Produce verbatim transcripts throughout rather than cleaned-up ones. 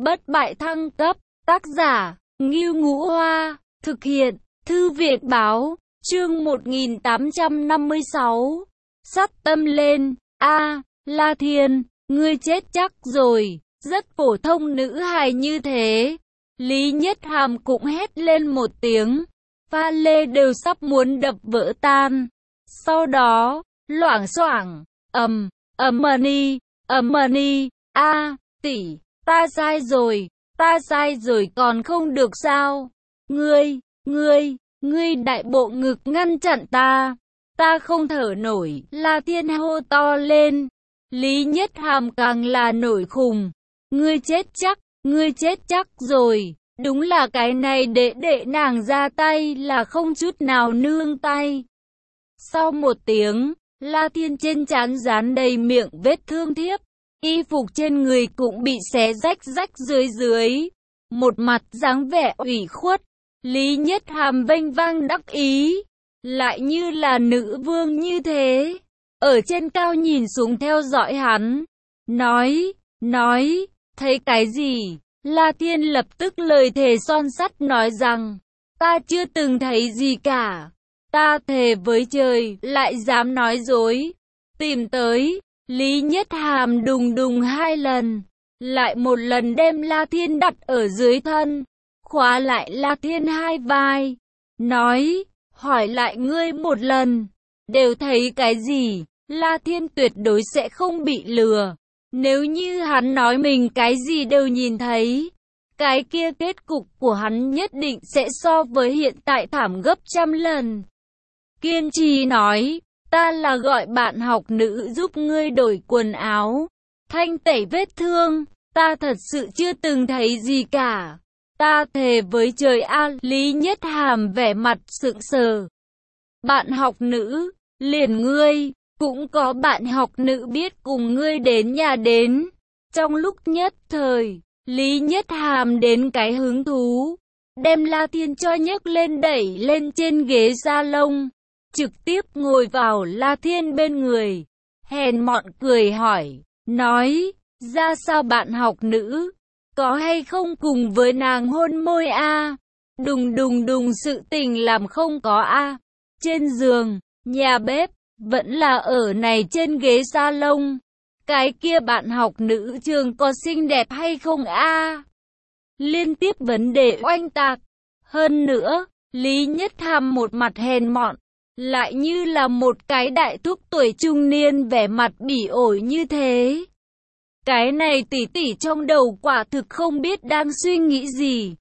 bất bại thăng cấp, tác giả, Ngưu Ngũ Hoa, thực hiện, Thư viện Báo, chương một nghìn tám trăm năm mươi sáu, sắt tâm lên, a La Thiên, ngươi chết chắc rồi, rất phổ thông nữ hài như thế. Lý Nhất Hàm cũng hét lên một tiếng, pha lê đều sắp muốn đập vỡ tan. Sau đó, loảng xoảng, ầm, ầm ni, ầm ni, a tỷ, ta sai rồi, ta sai rồi còn không được sao? Ngươi, ngươi, ngươi đại bộ ngực ngăn chặn ta, ta không thở nổi, La Thiên hô to lên. Lý Nhất Hàm càng là nổi khùng, ngươi chết chắc, ngươi chết chắc rồi, đúng là cái này đệ đệ nàng ra tay là không chút nào nương tay. Sau một tiếng, La Thiên trên trán dán đầy miệng vết thương thiếp, y phục trên người cũng bị xé rách rách dưới dưới, một mặt dáng vẻ ủy khuất. Lý Nhất Hàm vênh vang đắc ý, lại như là nữ vương như thế, ở trên cao nhìn xuống theo dõi hắn, nói, nói, thấy cái gì? La Thiên lập tức lời thề son sắt nói rằng, ta chưa từng thấy gì cả, ta thề với trời, lại dám nói dối, tìm tới. Lý Nhất Hàm đùng đùng hai lần, lại một lần đem La Thiên đặt ở dưới thân, khóa lại La Thiên hai vai, nói, hỏi lại ngươi một lần, đều thấy cái gì? La Thiên tuyệt đối sẽ không bị lừa. Nếu như hắn nói mình cái gì đều nhìn thấy, cái kia kết cục của hắn nhất định sẽ so với hiện tại thảm gấp trăm lần. Kiên trì nói, ta là gọi bạn học nữ giúp ngươi đổi quần áo, thanh tẩy vết thương, ta thật sự chưa từng thấy gì cả. Ta thề với trời a. Lý Nhất Hàm vẻ mặt sững sờ. Bạn học nữ, liền ngươi, cũng có bạn học nữ biết cùng ngươi đến nhà đến. Trong lúc nhất thời, Lý Nhất Hàm đến cái hứng thú, đem La Thiên cho nhấc lên đẩy lên trên ghế salon, trực tiếp ngồi vào La Thiên bên người, hèn mọn cười hỏi, nói, ra sao bạn học nữ, có hay không cùng với nàng hôn môi a? Đùng đùng đùng sự tình làm không có a. Trên giường, nhà bếp, vẫn là ở này trên ghế salon. Cái kia bạn học nữ trường có xinh đẹp hay không a? Liên tiếp vấn đề oanh tạc. Hơn nữa, Lý Nhất Hàm một mặt hèn mọn, lại như là một cái đại thúc tuổi trung niên vẻ mặt bỉ ổi như thế. Cái này tỷ tỷ trong đầu quả thực không biết đang suy nghĩ gì.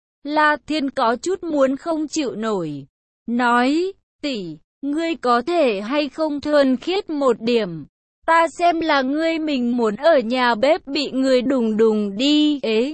La Thiên có chút muốn không chịu nổi, nói, tỷ, ngươi có thể hay không thuần khiết một điểm, ta xem là ngươi mình muốn ở nhà bếp bị người đùng đùng đi, ế.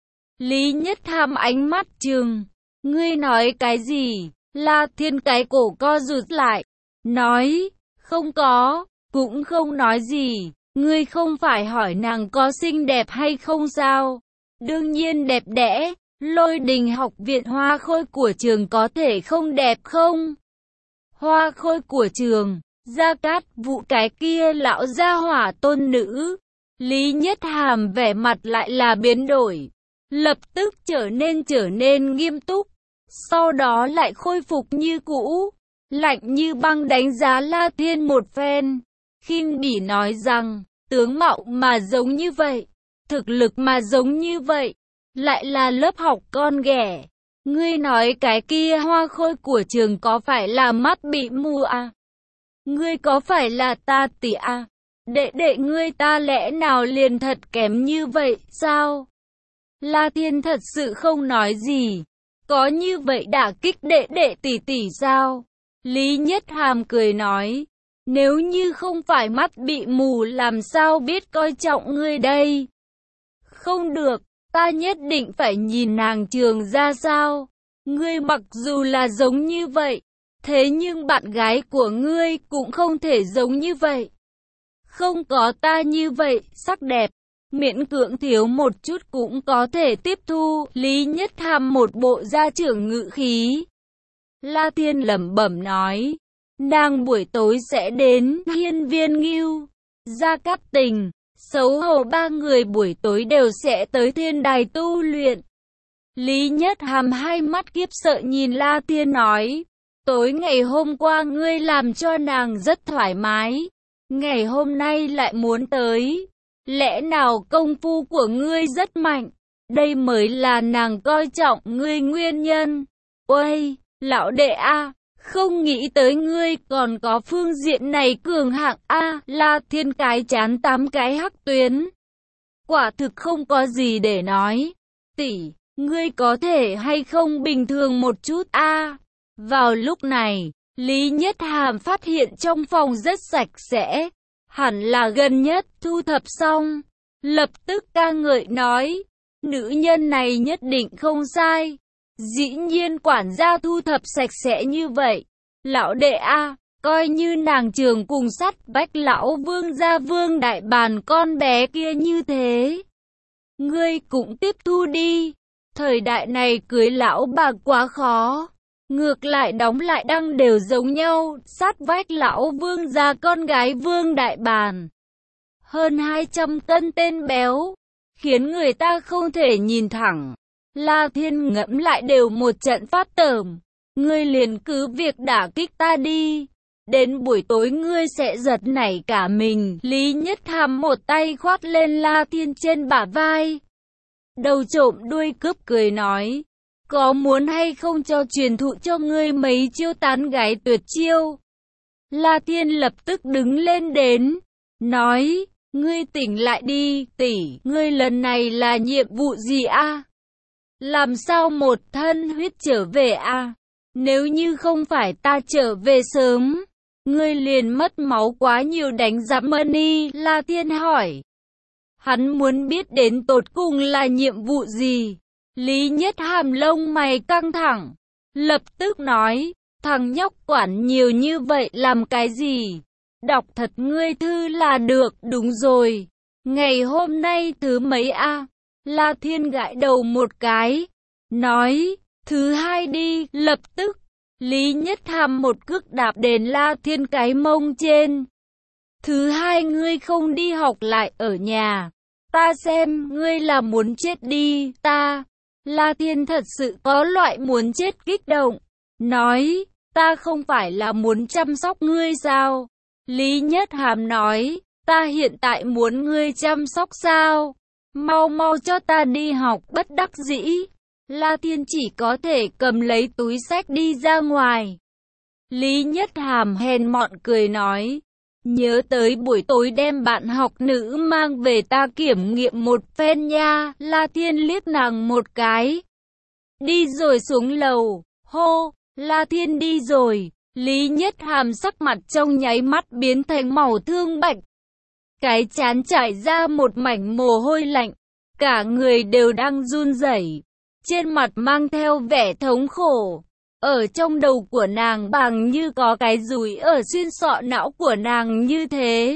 Lý Nhất Hàm ánh mắt trừng, ngươi nói cái gì? La Thiên cái cổ co rụt lại, nói, không có, cũng không nói gì, ngươi không phải hỏi nàng có xinh đẹp hay không sao? Đương nhiên đẹp đẽ, Lôi Đình học viện Hoa Khôi của trường có thể không đẹp không? Hoa Khôi của trường, Gia Cát Vũ cái kia lão gia hỏa tôn nữ. Lý Nhất Hàm vẻ mặt lại là biến đổi, lập tức trở nên trở nên nghiêm túc, sau đó lại khôi phục như cũ, lạnh như băng đánh giá La Thiên một phen, khinh bỉ nói rằng, tướng mạo mà giống như vậy, thực lực mà giống như vậy, lại là lớp học con ghẻ. Ngươi nói cái kia Hoa Khôi của trường có phải là mắt bị mù à? Ngươi có phải là ta tỷ à? Đệ đệ ngươi ta lẽ nào liền thật kém như vậy sao? La Thiên thật sự không nói gì. Có như vậy đả kích đệ đệ tỷ tỷ sao? Lý Nhất Hàm cười nói, nếu như không phải mắt bị mù làm sao biết coi trọng ngươi đây? Không được, ta nhất định phải nhìn nàng trường ra sao? Ngươi mặc dù là giống như vậy, thế nhưng bạn gái của ngươi cũng không thể giống như vậy. Không có ta như vậy, sắc đẹp, miễn cưỡng thiếu một chút cũng có thể tiếp thu. Lý Nhất Hàm một bộ gia trưởng ngữ khí. La Thiên lẩm bẩm nói, nàng buổi tối sẽ đến Hiên Viên Ngưu, Gia Cát Tình, Xấu hổ ba người buổi tối đều sẽ tới thiên đài tu luyện. Lý Nhất Hàm hai mắt khiếp sợ nhìn La Thiên nói, tối ngày hôm qua ngươi làm cho nàng rất thoải mái, ngày hôm nay lại muốn tới, lẽ nào công phu của ngươi rất mạnh, đây mới là nàng coi trọng ngươi nguyên nhân. Uầy, lão đệ a, không nghĩ tới ngươi còn có phương diện này cường hạng a. La Thiên cái chán tám cái hắc tuyến. Quả thực không có gì để nói. Tỷ, ngươi có thể hay không bình thường một chút a? Vào lúc này, Lý Nhất Hàm phát hiện trong phòng rất sạch sẽ, hẳn là gần nhất thu thập xong, lập tức ca ngợi nói, nữ nhân này nhất định không sai. Dĩ nhiên quản gia thu thập sạch sẽ như vậy. Lão đệ a, coi như nàng trường cùng sắt bách lão vương gia vương đại bàn con bé kia như thế. Ngươi cũng tiếp thu đi. Thời đại này cưới lão bà quá khó. Ngược lại đóng lại đăng đều giống nhau. Sát vách lão vương gia con gái vương đại bàn. Hơn hai trăm cân tên béo. Khiến người ta không thể nhìn thẳng. La Thiên ngẫm lại đều một trận phát tởm. Ngươi liền cứ việc đả kích ta đi. Đến buổi tối ngươi sẽ giật nảy cả mình. Lý Nhất Hàm một tay khoát lên La Thiên trên bả vai. Đầu trộm đuôi cướp cười nói. Có muốn hay không cho truyền thụ cho ngươi mấy chiêu tán gái tuyệt chiêu? La Thiên lập tức đứng lên đến. Nói, ngươi tỉnh lại đi, tỷ, ngươi lần này là nhiệm vụ gì a? Làm sao một thân huyết trở về a? Nếu như không phải ta trở về sớm, ngươi liền mất máu quá nhiều đánh giáp money. La Thiên hỏi. Hắn muốn biết đến tột cùng là nhiệm vụ gì. Lý Nhất Hàm lông mày căng thẳng, lập tức nói, thằng nhóc quản nhiều như vậy làm cái gì? Đọc thật ngươi thư là được. Đúng rồi, ngày hôm nay thứ mấy a? La Thiên gãi đầu một cái, nói, thứ hai đi. Lập tức, Lý Nhất Hàm một cước đạp đền La Thiên cái mông trên. Thứ hai ngươi không đi học lại ở nhà. Ta xem ngươi là muốn chết đi. Ta, La Thiên thật sự có loại muốn chết kích động. Nói, ta không phải là muốn chăm sóc ngươi sao? Lý Nhất Hàm nói, ta hiện tại muốn ngươi chăm sóc sao? Mau mau cho ta đi học. Bất đắc dĩ, La Thiên chỉ có thể cầm lấy túi xách đi ra ngoài. Lý Nhất Hàm hèn mọn cười nói, nhớ tới buổi tối đem bạn học nữ mang về ta kiểm nghiệm một phen nha. La Thiên liếc nàng một cái, đi rồi xuống lầu. Hô, La Thiên đi rồi. Lý Nhất Hàm sắc mặt trong nháy mắt biến thành màu thương bạch, cái trán trải ra một mảnh mồ hôi lạnh, cả người đều đang run rẩy, trên mặt mang theo vẻ thống khổ. Ở trong đầu của nàng bằng như có cái dùi ở xuyên sọ não của nàng như thế.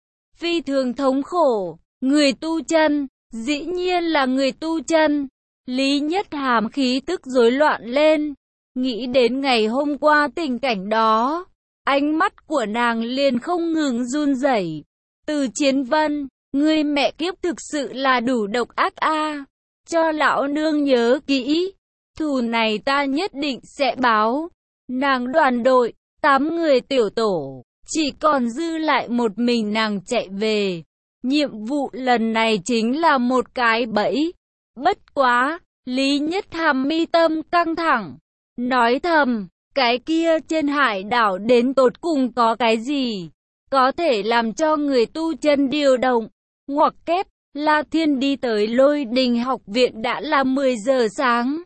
Phi thường thống khổ, người tu chân, dĩ nhiên là người tu chân. Lý Nhất Hàm khí tức rối loạn lên, nghĩ đến ngày hôm qua tình cảnh đó, ánh mắt của nàng liền không ngừng run rẩy. Từ Chiến Vân, ngươi mẹ kiếp thực sự là đủ độc ác a. Cho lão nương nhớ kỹ, thù này ta nhất định sẽ báo. Nàng đoàn đội, tám người tiểu tổ, chỉ còn dư lại một mình nàng chạy về. Nhiệm vụ lần này chính là một cái bẫy. Bất quá, Lý Nhất Hàm mi tâm căng thẳng, nói thầm, cái kia trên hải đảo đến tột cùng có cái gì có thể làm cho người tu chân điều động. Ngoặc kép, La Thiên đi tới Lôi Đình học viện đã là mười giờ sáng.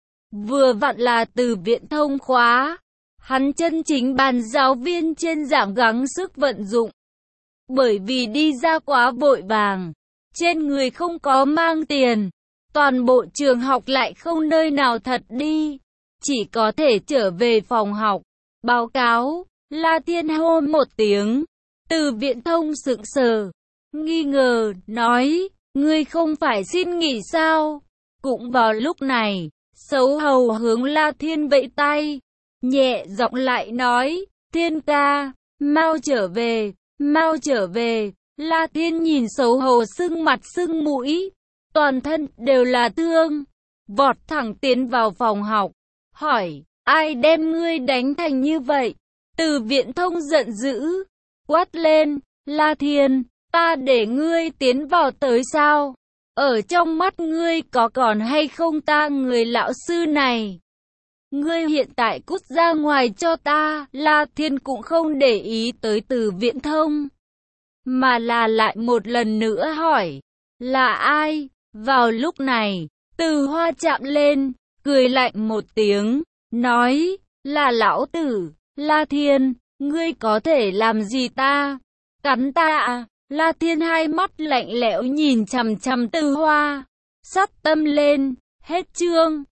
Vừa vặn là từ viện thông khóa. Hắn chân chính bàn giáo viên trên giảng gắng sức vận dụng. Bởi vì đi ra quá vội vàng, trên người không có mang tiền, toàn bộ trường học lại không nơi nào thật đi, chỉ có thể trở về phòng học. Báo cáo, La Thiên hô một tiếng. Từ viện thông sững sờ, nghi ngờ, nói, ngươi không phải xin nghỉ sao? Cũng vào lúc này, xấu hầu hướng La Thiên vẫy tay, nhẹ giọng lại nói, Thiên ca, mau trở về, mau trở về. La Thiên nhìn xấu hổ sưng mặt sưng mũi, toàn thân đều là thương, vọt thẳng tiến vào phòng học, hỏi, ai đem ngươi đánh thành như vậy? Từ Viễn Thông giận dữ, quát lên, La Thiên, ta để ngươi tiến vào tới sao? Ở trong mắt ngươi có còn hay không ta người lão sư này? Ngươi hiện tại cút ra ngoài cho ta. La Thiên cũng không để ý tới Từ Viễn Thông, mà là lại một lần nữa hỏi, là ai? Vào lúc này, Từ Hoa chạm lên, cười lạnh một tiếng, nói, là lão tử. La Thiên, ngươi có thể làm gì ta? Cắn ta à? La Thiên hai mắt lạnh lẽo nhìn chằm chằm Từ Hoa, sát tâm lên, hết chương.